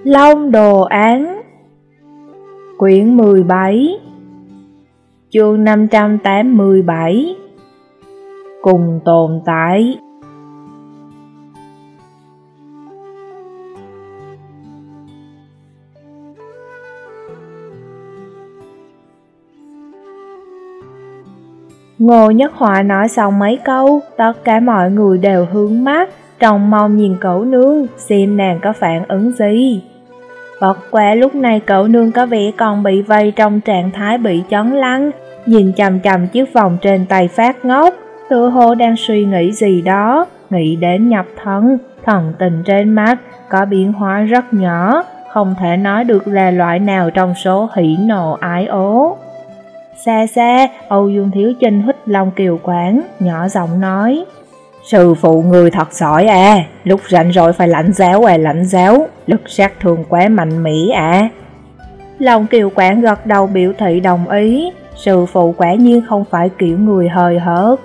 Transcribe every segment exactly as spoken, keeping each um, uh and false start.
Long Đồ Án. Quyển mười bảy, chương năm trăm tám mươi bảy. Cùng tồn tại. Ngô Nhất Họa nói xong mấy câu, tất cả mọi người đều hướng mắt, trông mong nhìn Cẩu Nương xem nàng có phản ứng gì. Bất quá lúc này Cẩu Nương có vẻ còn bị vây trong trạng thái bị chấn lăng, nhìn chằm chằm chiếc vòng trên tay phát ngốc, tựa hồ đang suy nghĩ gì đó, nghĩ đến nhập thân, thần tình trên mắt có biến hóa rất nhỏ, không thể nói được là loại nào trong số hỉ nộ ái ố. Xa xa, Âu Dương Thiếu Chinh hít Long Kiều Quảng, nhỏ giọng nói: Sư phụ người thật giỏi à, lúc rảnh rỗi phải lãnh giáo à lãnh giáo, lực sát thương quá mạnh mẽ à. Long Kiều Quảng gật đầu biểu thị đồng ý, sư phụ quả nhiên không phải kiểu người hời hợt.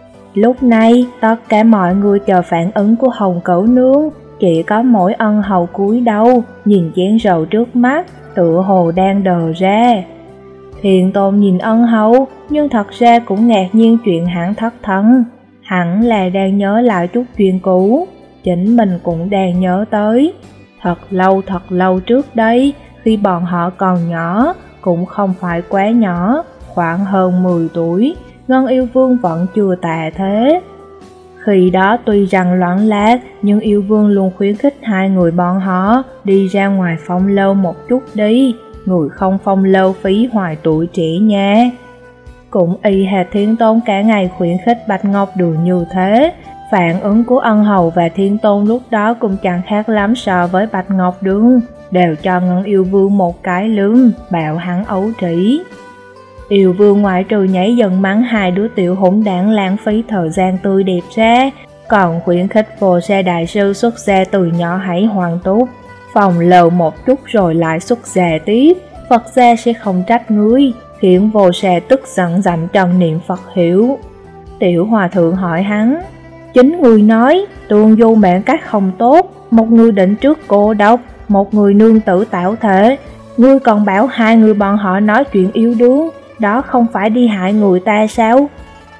Lúc này, tất cả mọi người chờ phản ứng của Hồng Cẩu Nương, chỉ có mỗi Ân Hầu cúi đầu, nhìn chén rượu trước mắt, tựa hồ đang đờ ra. Thiền Tôn nhìn Ân Hầu, nhưng thật ra cũng ngạc nhiên chuyện hắn thất thân. Hẳn là đang nhớ lại chút chuyện cũ, chính mình cũng đang nhớ tới. Thật lâu thật lâu trước đây, khi bọn họ còn nhỏ, cũng không phải quá nhỏ, khoảng hơn mười tuổi, Ngân Yêu Vương vẫn chưa tà thế. Khi đó tuy rằng loạn lạc, nhưng Yêu Vương luôn khuyến khích hai người bọn họ đi ra ngoài phong lâu một chút đi, người không phong lâu phí hoài tuổi trẻ nha. Cũng y hệt Thiên Tôn cả ngày khuyến khích Bạch Ngọc Đường như thế, phản ứng của Ân Hầu và Thiên Tôn lúc đó cũng chẳng khác lắm so với Bạch Ngọc Đường, đều cho Ngân Yêu Vương một cái lưng, bảo hắn ấu trĩ. Yêu Vương ngoại trừ nhảy dần mắng hai đứa tiểu hỗn đảng lãng phí thời gian tươi đẹp ra, còn khuyến khích Vô Sa Đại Sư xuất gia từ nhỏ hãy hoàn túc, phòng lầu một chút rồi lại xuất gia tiếp, Phật gia sẽ không trách ngươi, khiến Vô Sa tức giận dặn trần niệm Phật hiểu. Tiểu Hòa Thượng hỏi hắn: Chính ngươi nói, Tương Du mệnh cách không tốt, một người định trước cô độc, một người nương tử tảo thể, ngươi còn bảo hai người bọn họ nói chuyện yêu đương, đó không phải đi hại người ta sao?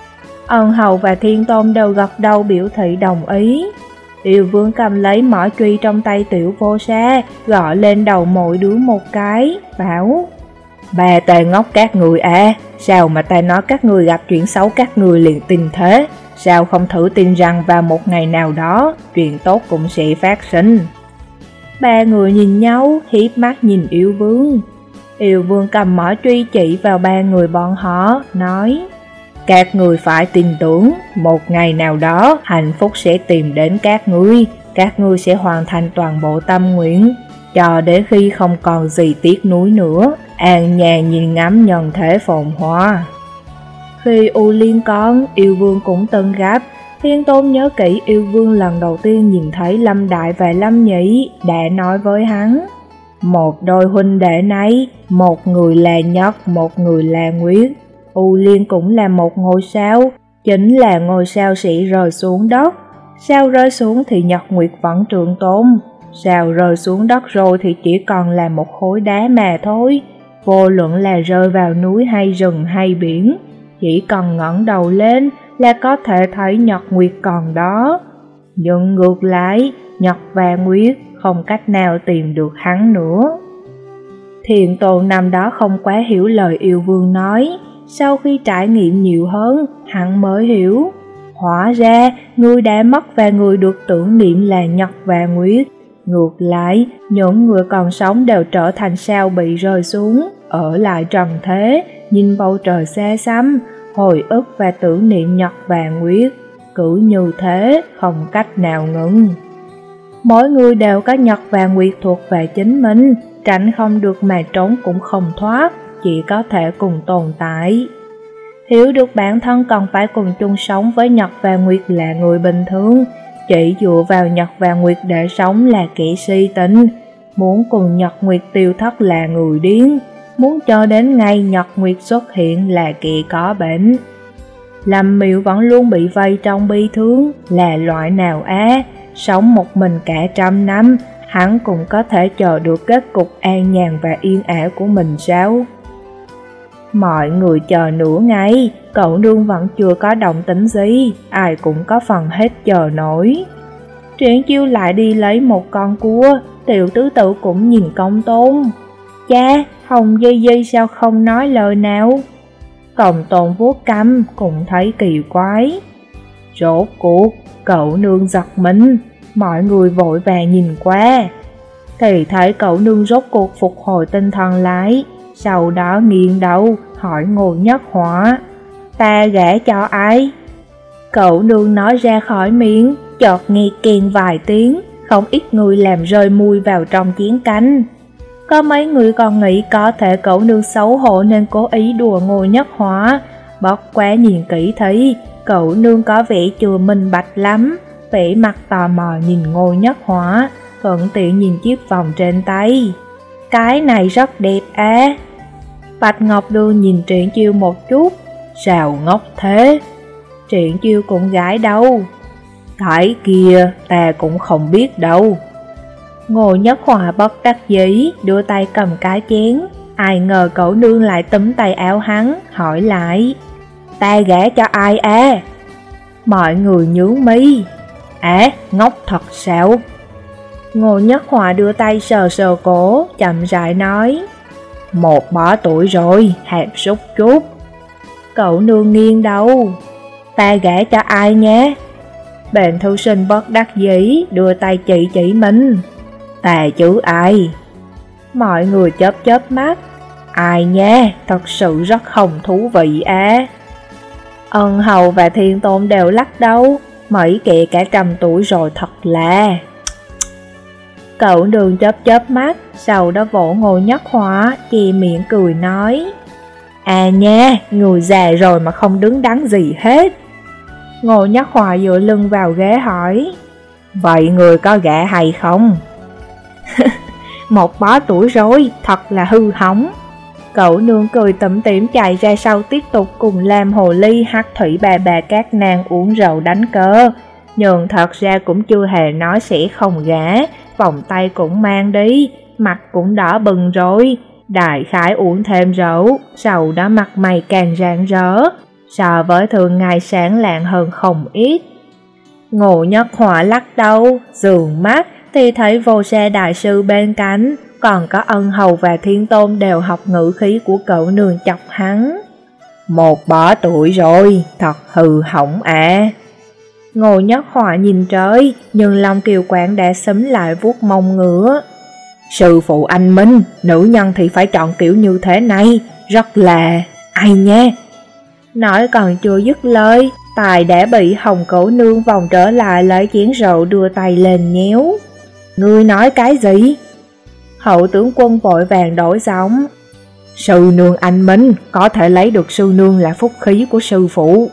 Ân Hầu và Thiên Tôn đều gật đầu biểu thị đồng ý. Yêu Vương cầm lấy mỏ truy trong tay Tiểu Vô Sa, gõ lên đầu mỗi đứa một cái, bảo: Bà tề ngốc các người à, sao mà ta nói các người gặp chuyện xấu các người liền tin thế? Sao không thử tin rằng vào một ngày nào đó, chuyện tốt cũng sẽ phát sinh? Ba người nhìn nhau, hiếp mắt nhìn Yêu Vương. Yêu Vương cầm mỏ truy chỉ vào ba người bọn họ, nói: Các người phải tin tưởng, một ngày nào đó hạnh phúc sẽ tìm đến các ngươi, các ngươi sẽ hoàn thành toàn bộ tâm nguyện, cho đến khi không còn gì tiếc nuối nữa, an nhàn nhìn ngắm nhân thể phồn hoa. Khi U Liên con, Yêu Vương cũng từng gặp. Thiên Tôn nhớ kỹ Yêu Vương lần đầu tiên nhìn thấy Lâm Đại và Lâm Nhị, đã nói với hắn: Một đôi huynh đệ này, một người là Nhật, một người là Nguyệt. U Liên cũng là một ngôi sao, chính là ngôi sao sẽ rơi xuống đất. Sao rơi xuống thì Nhật Nguyệt vẫn trường tồn, sao rơi xuống đất rồi thì chỉ còn là một khối đá mà thôi. Vô luận là rơi vào núi hay rừng hay biển, chỉ cần ngẩng đầu lên là có thể thấy Nhật Nguyệt còn đó. Nhưng ngược lại, Nhật và Nguyệt không cách nào tìm được hắn nữa. Thiền Tôn năm đó không quá hiểu lời Yêu Vương nói, sau khi trải nghiệm nhiều hơn, hắn mới hiểu. Hóa ra, người đã mất và người được tưởng niệm là Nhật và Nguyệt. Ngược lại, những người còn sống đều trở thành sao bị rơi xuống, ở lại trần thế, nhìn bầu trời xa xăm, hồi ức và tưởng niệm Nhật và Nguyệt. Cứ như thế, không cách nào ngừng. Mỗi người đều có Nhật và Nguyệt thuộc về chính mình, tránh không được mà trốn cũng không thoát, chỉ có thể cùng tồn tại. Hiểu được bản thân còn phải cùng chung sống với Nhật và Nguyệt là người bình thường, chỉ dựa vào Nhật và Nguyệt để sống là kẻ si tình, muốn cùng Nhật Nguyệt tiêu thất là người điên, muốn cho đến ngày Nhật Nguyệt xuất hiện là kẻ có bệnh. Lâm Miệu vẫn luôn bị vây trong bi thương, là loại nào á, sống một mình cả trăm năm, hắn cũng có thể chờ được kết cục an nhàn và yên ả của mình sao? Mọi người chờ nửa ngày, cậu nương vẫn chưa có động tĩnh gì, ai cũng có phần hết chờ nổi. Triển Chiêu lại đi lấy một con cua, Tiểu tứ tử cũng nhìn Công Tôn. Cha, Hồng Di Di sao không nói lời nào? Công Tôn vuốt cằm cũng thấy kỳ quái. Rốt cuộc, cậu nương giật mình, mọi người vội vàng nhìn qua. Thì thấy cậu nương rốt cuộc phục hồi tinh thần lại, sau đó nghiêng đầu hỏi Ngô Nhất Họa, ta gả cho ai? Cậu nương nói ra khỏi miệng, chợt nghe kèn vài tiếng, không ít người làm rơi mùi vào trong chén canh. Có mấy người còn nghĩ có thể cậu nương xấu hổ nên cố ý đùa Ngô Nhất Họa, bất quá nhìn kỹ thấy cậu nương có vẻ chưa minh bạch lắm, vẻ mặt tò mò nhìn Ngô Nhất Họa, thuận tiện nhìn chiếc vòng trên tay. Cái này rất đẹp á. Bạch Ngọc Đường nhìn Triển Chiêu một chút, sao ngốc thế? Triển Chiêu cũng gãi đầu. Cái kia ta cũng không biết đâu. Ngô Nhất Họa bất đắc dĩ đưa tay cầm cái chén, ai ngờ cậu nương lại túm tay áo hắn, hỏi lại, ta gả cho ai à? Mọi người nhướng mi. À, ngốc thật sao? Ngô Nhất Họa đưa tay sờ sờ cổ, chậm rãi nói, một bỏ tuổi rồi, hẹp sút chút. Cậu nương nghiêng đầu, ta gả cho ai nhé? Bệnh thư sinh bất đắc dĩ đưa tay chỉ chỉ mình, ta chứ ai? Mọi người chớp chớp mắt, ai nha, thật sự rất không thú vị á. Ân Hầu và Thiên Tôn đều lắc đầu, mấy kẻ cả trăm tuổi rồi thật là. Cậu nương chớp chớp mắt, sau đó vỗ Ngô Nhất Họa, che miệng cười nói, à nha, người già rồi mà không đứng đắn gì hết. Ngô Nhất Họa dựa lưng vào ghế hỏi, vậy người có gả hay không? Một bó tuổi rồi, thật là hư hỏng. Cậu nương cười tủm tỉm chạy ra sau tiếp tục cùng Lam Hồ Ly, Hắc Thủy bà bà các nàng uống rượu đánh cờ. Nhưng thật ra cũng chưa hề nói sẽ không gả, vòng tay cũng mang đi, mặt cũng đỏ bừng rồi. Đại khái uống thêm rượu, sau đó mặt mày càng rạng rỡ, so với thường ngày sáng lạng hơn không ít. Ngô Nhất Họa lắc đầu, dường mắt thì thấy Vô Sa đại sư bên cạnh, còn có Ân Hầu và Thiên Tôn đều học ngữ khí của cậu nương chọc hắn. Một bỏ tuổi rồi, thật hư hỏng à. Ngô Nhất Họa nhìn trời, nhưng Long Kiều Quảng đã xúm lại vuốt mông ngựa. Sư phụ anh Minh, nữ nhân thì phải chọn kiểu như thế này, rất là... ai nha. Nói còn chưa dứt lời, Tài đã bị Hồng Cổ Nương vòng trở lại lấy chén rượu đưa tay lên nhéo. Ngươi nói cái gì? Hậu tướng quân vội vàng đổi giọng. Sư nương anh Minh, có thể lấy được sư nương là phúc khí của sư phụ.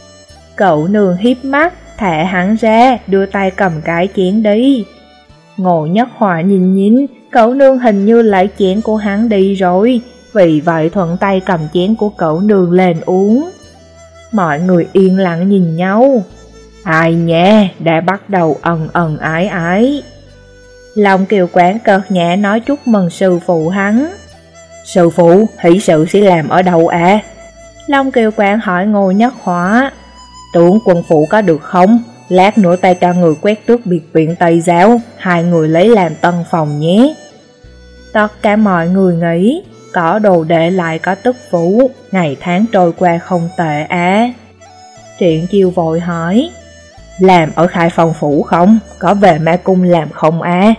Cậu nương hiếp mắt, thả hắn ra, đưa tay cầm cái chén đi. Ngô Nhất Họa nhìn nhìn, cậu nương hình như lấy chén của hắn đi rồi, vì vậy thuận tay cầm chén của cậu nương lên uống. Mọi người yên lặng nhìn nhau. Ai nha, đã bắt đầu ần ần ái ái. Long Kiều Quán cợt nhã nói chúc mừng sư phụ hắn. Sư phụ, hỷ sự sẽ làm ở đâu à? Long Kiều Quán hỏi Ngô Nhất Họa. Tướng quân phụ có được không? Lát nữa tay cho người quét tước biệt viện Tây Giáo, hai người lấy làm tân phòng nhé. Tất cả mọi người nghĩ, có đồ đệ lại có tức phủ, ngày tháng trôi qua không tệ á. Triển Chiêu vội hỏi, làm ở Khai Phong phủ không? Có về Ma Cung làm không á?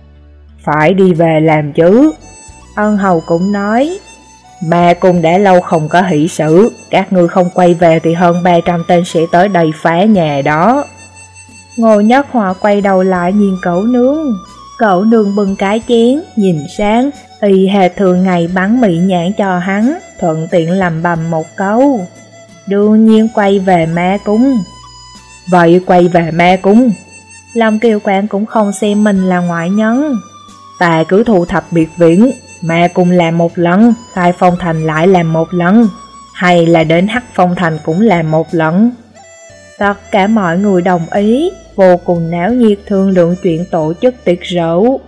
Phải đi về làm chứ. Ân Hầu cũng nói, Ma Cung đã lâu không có hỷ sự, các ngươi không quay về thì hơn ba trăm tên sẽ tới đây phá nhà đó. Ngô Nhất Họa quay đầu lại nhìn cậu nương. Cậu nương bưng cái chén, nhìn sang, y hệt thường ngày bắn mị nhãn cho hắn, thuận tiện lầm bầm một câu. Đương nhiên quay về Ma Cung. Vậy quay về Ma Cung. Long Kiều Quảng cũng không xem mình là ngoại nhân. Ta cứ thu thập biệt viện, Ma Cung làm một lần, Khai Phong Thành lại làm một lần, hay là đến Hắc Phong Thành cũng làm một lần. Tất cả mọi người đồng ý, vô cùng náo nhiệt thương lượng chuyện tổ chức tiệc rượu.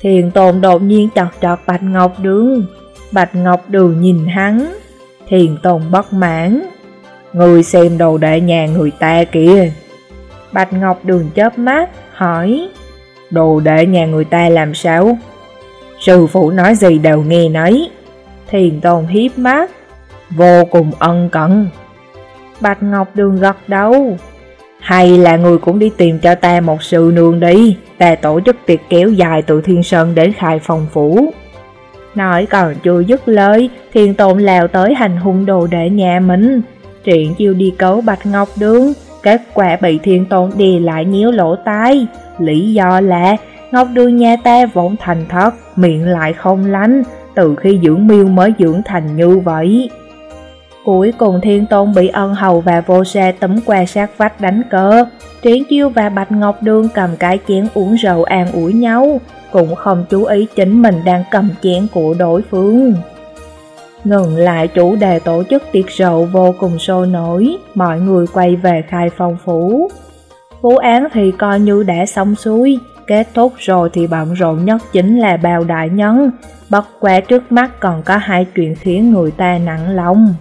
Thiền Tôn đột nhiên chọt chọt Bạch Ngọc Đường. Bạch Ngọc Đường nhìn hắn. Thiền Tôn bất mãn. Người xem đồ đệ nhà người ta kìa. Bạch Ngọc Đường chớp mắt, hỏi. Đồ đệ nhà người ta làm sao? Sư phụ nói gì đều nghe nấy. Thiền Tôn hiếp mắt. Vô cùng ân cần. Bạch Ngọc Đường gật đầu. Hay là người cũng đi tìm cho ta một sư nương đi. Ta tổ chức tiệc kéo dài từ Thiên Sơn đến Khai Phong Phủ. Nói còn chưa dứt lời, Thiền Tôn lao tới hành hung đồ đệ nhà mình. Triển Chiêu đi cứu Bạch Ngọc Đường, kết quả bị Thiền Tôn đè lại nhéo lỗ tai. Lý do là Ngọc Đường nhà ta vốn thành thật, miệng lại không lanh, từ khi dưỡng miêu mới dưỡng thành như vậy. Cuối cùng Thiên Tôn bị Ân Hầu và Vô Sa túm qua sát vách đánh cờ. Triển Chiêu và Bạch Ngọc Đường cầm cái chén uống rượu an ủi nhau, cũng không chú ý chính mình đang cầm chén của đối phương. Ngừng lại chủ đề tổ chức tiệc rượu vô cùng sôi nổi, mọi người quay về Khai Phong Phủ. Vụ án thì coi như đã xong xuôi, kết thúc rồi thì bận rộn nhất chính là bào đại nhân, bất quá trước mắt còn có hai chuyện khiến người ta nặng lòng.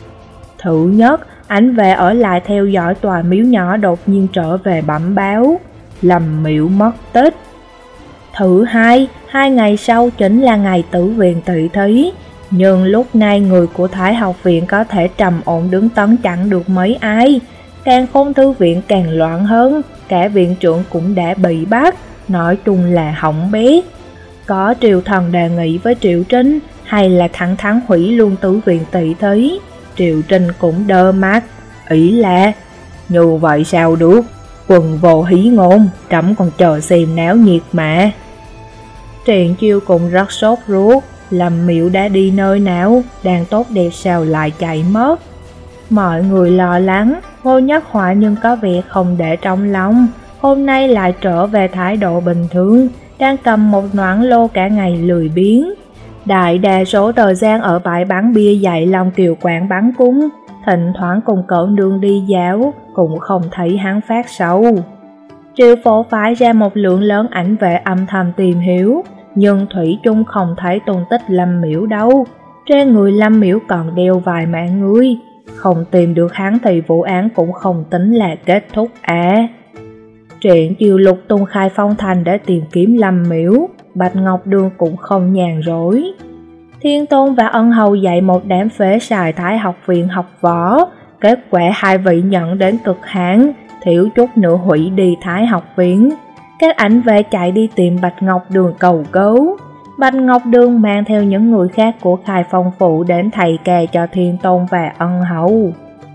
Thứ nhất, Ảnh Vệ ở lại theo dõi tòa miếu nhỏ đột nhiên trở về bẩm báo, Lâm Miểu mất tích. Thứ hai, hai ngày sau chính là ngày tử viện tỷ thí, nhưng lúc này người của Thái học viện có thể trầm ổn đứng tấn chẳng được mấy ai. Càng Khôn thư viện càng loạn hơn, cả viện trưởng cũng đã bị bắt, nói chung là hỏng bét. Có Triều Thần đề nghị với Triệu Trinh, hay là thẳng thắn hủy luôn tử viện tỷ thí. Triệu Trinh cũng đơ mắt, ý là như vậy sao được, quần vô hí ngôn, trẫm còn chờ xem náo nhiệt mà. Triển Chiêu cũng rất sốt ruột, Lâm Miểu đã đi nơi nào, đang tốt đẹp sao lại chạy mất. Mọi người lo lắng, Ngô Nhất Họa nhưng có vẻ không để trong lòng, hôm nay lại trở về thái độ bình thường, đang cầm một noãn lô cả ngày lười biếng. Đại đa số thời gian ở bãi bán bia dạy Long Kiều Quảng bắn cúng, thỉnh thoảng cùng cậu nương đi giáo, cũng không thấy hắn phát sầu. Triệu Phổ phái ra một lượng lớn ảnh vệ âm thầm tìm hiểu, nhưng thủy chung không thấy tung tích Lâm Miểu đâu. Trên người Lâm Miểu còn đeo vài mạng người, không tìm được hắn thì vụ án cũng không tính là kết thúc à. Triển Chiêu lục tung Khai Phong Thành để tìm kiếm Lâm Miểu, Bạch Ngọc Đường cũng không nhàn rỗi. Thiên Tôn và Ân Hầu dạy một đám phế xài Thái học viện học võ, kết quả hai vị nhận đến cực hạn, thiếu chút nữa hủy đi Thái học viện. Các ảnh vệ chạy đi tìm Bạch Ngọc Đường cầu cứu. Bạch Ngọc Đường mang theo những người khác của Khai Phong Phủ đến thầy kè cho Thiên Tôn và Ân Hầu.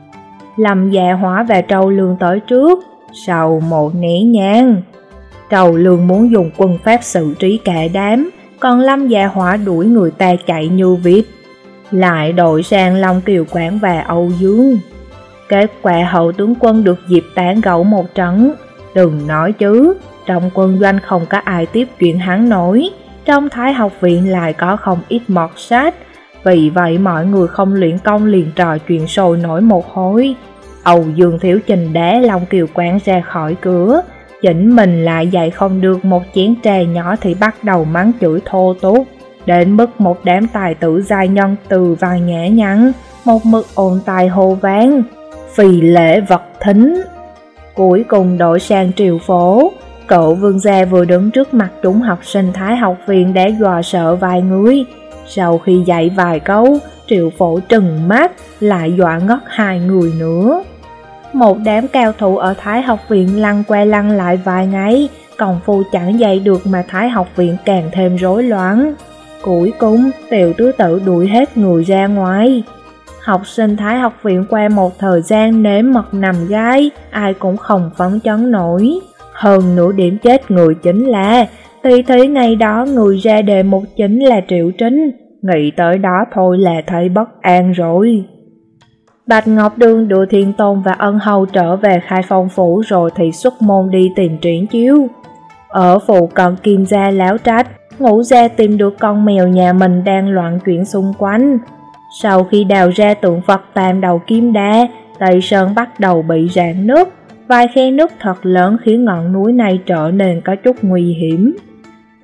Lâm Dạ Hỏa và Trâu Lương tới trước, sau một nén nhang. Trâu Lương muốn dùng quân pháp xử trí cả đám, còn Lâm Dạ Hỏa đuổi người ta chạy như vịt, lại đổi sang Long Kiều Quảng và Âu Dương. Kết quả hậu tướng quân được dịp tán gẫu một trận. Đừng nói chứ, trong quân doanh không có ai tiếp chuyện hắn nổi, trong Thái học viện lại có không ít mọt sách, vì vậy mọi người không luyện công liền trò chuyện sôi nổi một hồi. Âu Dương thiếu trình đá Long Kiều Quảng ra khỏi cửa, chỉnh mình lại dạy không được một chén trà nhỏ thì bắt đầu mắng chửi thô tục, đến mức một đám tài tử giai nhân từ vài nhã nhặn, một mực ồn tài hô vang, phì lễ vật thính. Cuối cùng đổi sang Triều Phổ, cậu vương gia vừa đứng trước mặt chúng học sinh Thái học viện đã dọa sợ vài người. Sau khi dạy vài câu, Triệu Phổ trừng mắt, lại dọa ngất hai người nữa. Một đám cao thủ ở Thái học viện lăn qua lăn lại vài ngày, công phu chẳng dạy được mà Thái học viện càng thêm rối loạn. Cuối cùng, Tiểu tứ tử đuổi hết người ra ngoài. Học sinh Thái học viện qua một thời gian nếm mật nằm gai, ai cũng không phấn chấn nổi. Hơn nữa điểm chết người chính là, tỷ thí ngày đó người ra đề mục chính là Triệu Trinh, nghĩ tới đó thôi là thấy bất an rồi. Bạch Ngọc Đường đưa Thiên Tôn và Ân Hầu trở về Khai Phong Phủ rồi thì xuất môn đi tìm Triển Chiêu. Ở phụ cận Kim Gia Lão Trạch, Ngũ Gia tìm được con mèo nhà mình đang loạn chuyển xung quanh. Sau khi đào ra tượng Phật tam đầu kim đa, Tây Sơn bắt đầu bị rạn nứt, vài khe nứt thật lớn khiến ngọn núi này trở nên có chút nguy hiểm.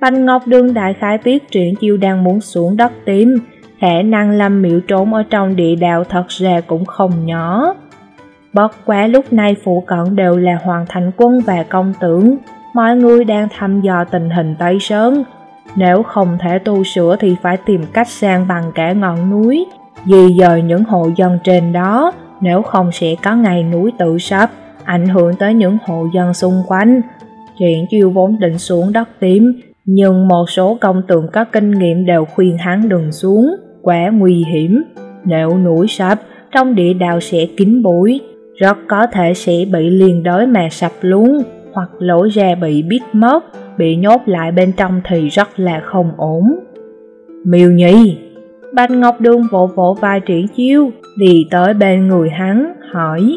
Bạch Ngọc Đường đại khái biết Triển Chiêu đang muốn xuống đất tìm, khả năng Lâm Miểu trốn ở trong địa đạo thật ra cũng không nhỏ. Bất quá lúc này phụ cận đều là Hoàng Thành Quân và công tử, mọi người đang thăm dò tình hình Tây Sơn. Nếu không thể tu sửa thì phải tìm cách san bằng cả ngọn núi, di dời những hộ dân trên đó, nếu không sẽ có ngày núi tự sập, ảnh hưởng tới những hộ dân xung quanh. Triển Chiêu vốn định xuống đất tìm, nhưng một số công tượng có kinh nghiệm đều khuyên hắn đừng xuống, quá nguy hiểm. Nếu núi sập, trong địa đạo sẽ kín bụi, rất có thể sẽ bị liền đới mà sập luôn, hoặc lỗ ra bị bít mất, bị nhốt lại bên trong thì rất là không ổn. Miêu Nhi, Bạch Ngọc Đường vỗ vỗ vai Triển Chiêu, đi tới bên người hắn, hỏi,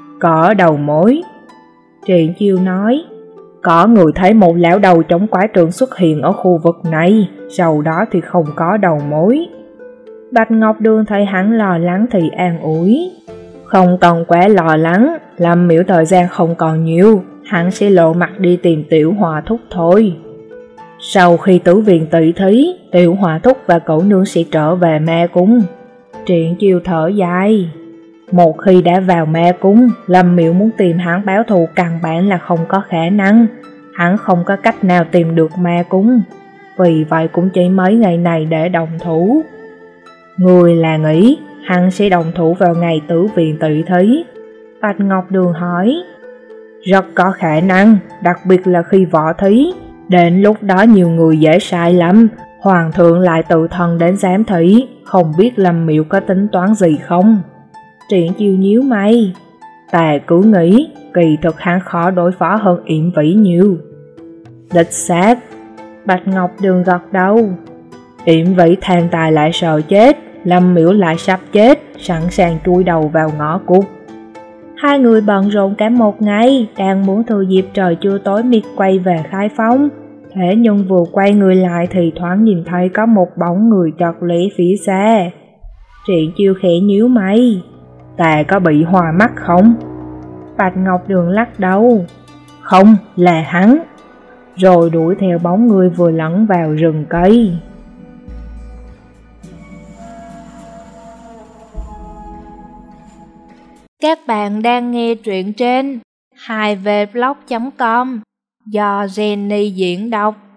có đầu mối. Triển Chiêu nói, có người thấy một lão đầu chống quái trượng xuất hiện ở khu vực này, sau đó thì không có đầu mối. Bạch Ngọc Đường thấy hắn lo lắng thì an ủi, không cần quá lo lắng, Lâm Miểu thời gian không còn nhiều, hắn sẽ lộ mặt đi tìm Tiểu Hòa Thúc thôi. Sau khi tử viện tỷ thí, Tiểu Hòa Thúc và cậu nương sẽ trở về ma cung. Triển Chiêu thở dài, một khi đã vào ma cung, Lâm Miểu muốn tìm hắn báo thù căn bản là không có khả năng, hắn không có cách nào tìm được ma cung, vì vậy cũng chỉ mấy ngày này để đồng thủ. Người là nghĩ hắn sẽ đồng thủ vào ngày tử viện tỷ thí? Bạch Ngọc Đường hỏi. Rất có khả năng, đặc biệt là khi võ thí, đến lúc đó nhiều người dễ sai lắm, hoàng thượng lại tự thân đến giám thị, không biết Lâm Miểu có tính toán gì không? Triển Chiêu nhíu mày, ta cứ nghĩ kỳ thực hắn khó đối phó hơn Yểm Vĩ nhiều. Đích xác, Bạch Ngọc Đường gật đầu. Yểm Vĩ than tài lại sợ chết, Lâm Miểu lại sắp chết, sẵn sàng chui đầu vào ngõ cụt. Hai người bận rộn cả một ngày, đang muốn thừa dịp trời chưa tối miệt quay về khai phóng. Thế nhưng vừa quay người lại thì thoáng nhìn thấy có một bóng người chợt lóe phía xa. Triển Chiêu khẽ nhíu mày, ta có bị hoa mắt không? Bạch Ngọc Đường lắc đầu, không, là hắn. Rồi đuổi theo bóng người vừa lẫn vào rừng cây. Các bạn đang nghe truyện trên hai v blog chấm com do Jenny diễn đọc.